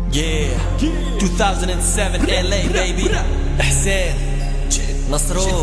Yeah 2007 LA baby إحسان نصرو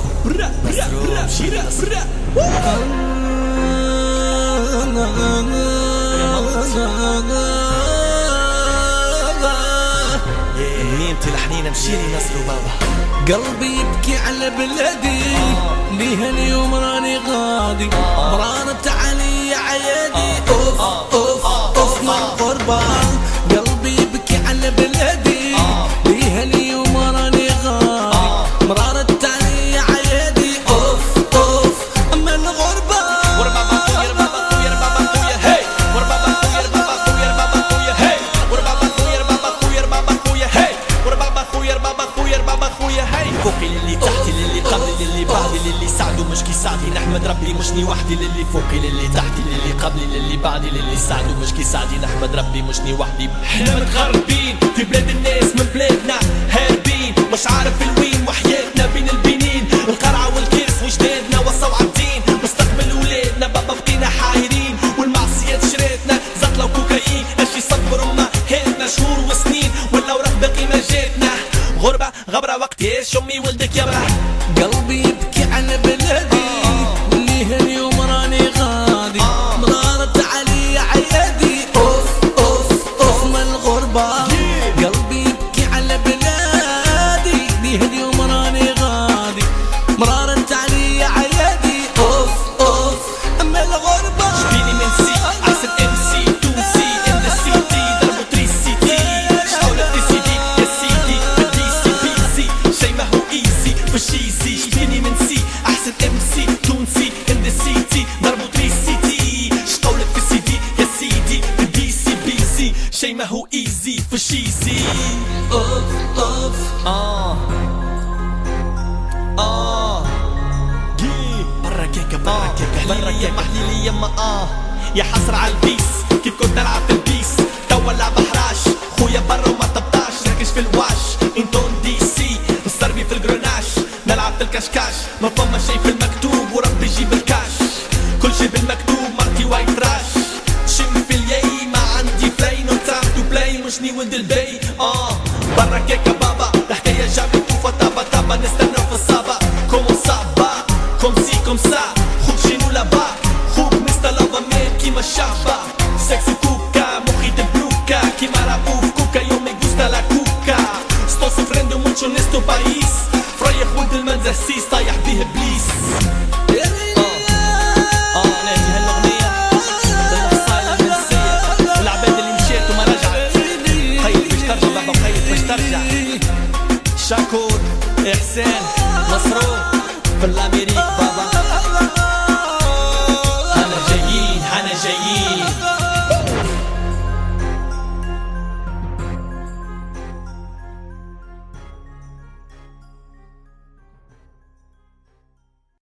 نيمتي لحنينا مشيني نصرو بابا. قلبي يبكي على بلدي ليها اليوم راني غادي مرانت علي عيادي اوف اوف اوف من الغربة. قلبي يبكي على بلدي ليها اليوم راني غادي مرانت علي عيادي اوف اوف من الغربة. وربابا خويا ربابا خويا ربابا خويا هي وربابا خويا ربابا خويا ربابا خويا هي وربابا خويا ربابا خويا ربابا خويا هي وربابا خويا ربابا خويا ربابا خويا هي. فوقي للي تحتي للي قبلي للي بعدي للي سعدو مش كي سعدي نحمد ربي مشني وحدي للي فوقي للي تحتي للي قبلي للي بعدي للي سعدو مش كي سعدي نحمد ربي مشني وحدي. احنا متغربين في بلاد الناس من بلادنا هاربين مش عارف الوين وحياتنا بين البنين القرعة والكيس وجدادنا وصوا عالدين مستقبل ولادنا بابا بقينا حايرين والمعصيات شريتنا زطلة وكوكايين اش يصبر وما هاتنا شهور وسنين ولا ورق باقي ما جاتنا غربة غبرة وقتاش امي ولدك يا برا. قلبي يبكي على بلدي ليها اليوم راني غادي مرارت علي عيادي اوف اوف اوف من الغربة. قلبي يبكي على بلادي ليها اليوم راني غادي مرارت علي عيادي اوف اوف من الغربة. شبيني من سي احسن ام سي تونسي ان ذا سيتي ضربوا تريسيتي شحولة في سيدي يا سيدي بدي سي بيزي شي ما هو ايزي مش ايزي. شبيني من سي احسن ام سي تونسي ان ذا سيتي ضربوا تريسيتي شحولة في سيدي يا سيدي بدي سي بيزي شي ما هو ايزي مش ايزي. اوف اوف برا كيكة برا كيكة حليلي يما حليلي يما يا حسرة عالبيس كيف كنت نلعب في البيس توا اللعبة حراش خويا برا وما تبطاش نركش في الواش انتون دي سي نصربي في الجرناش نلعب في الكشكاش ما فما شي في المكتوب وربي يجيب الكاش كل شي بالمكتوب مرتي وايت راش شم في الياي ما عندي بلاي نو تايم تو بلاي مشني ولد البي برا كيكة بابا الحكاية جابت توفى طابا طابا نستناو في الصابة كومون صابا كوم سي كوم سا خوك شنو لابا خوك مستر لافا ميل كيما الشعبة سكس كوكا مخي دبلوكا كيما رابوف كوكا يوم me gusta la كوكا sto sufriendo mucho en este país فريح ولد المنزهسيس طايح بيه بليس. ناجي هالأغنية بالمفصايلة المنسية والعباد اللي مشيت وما رجعت خيط باش ترجع بابا خيط باش ترجع. شاكور إحسان نصرو في الأمريك بابا.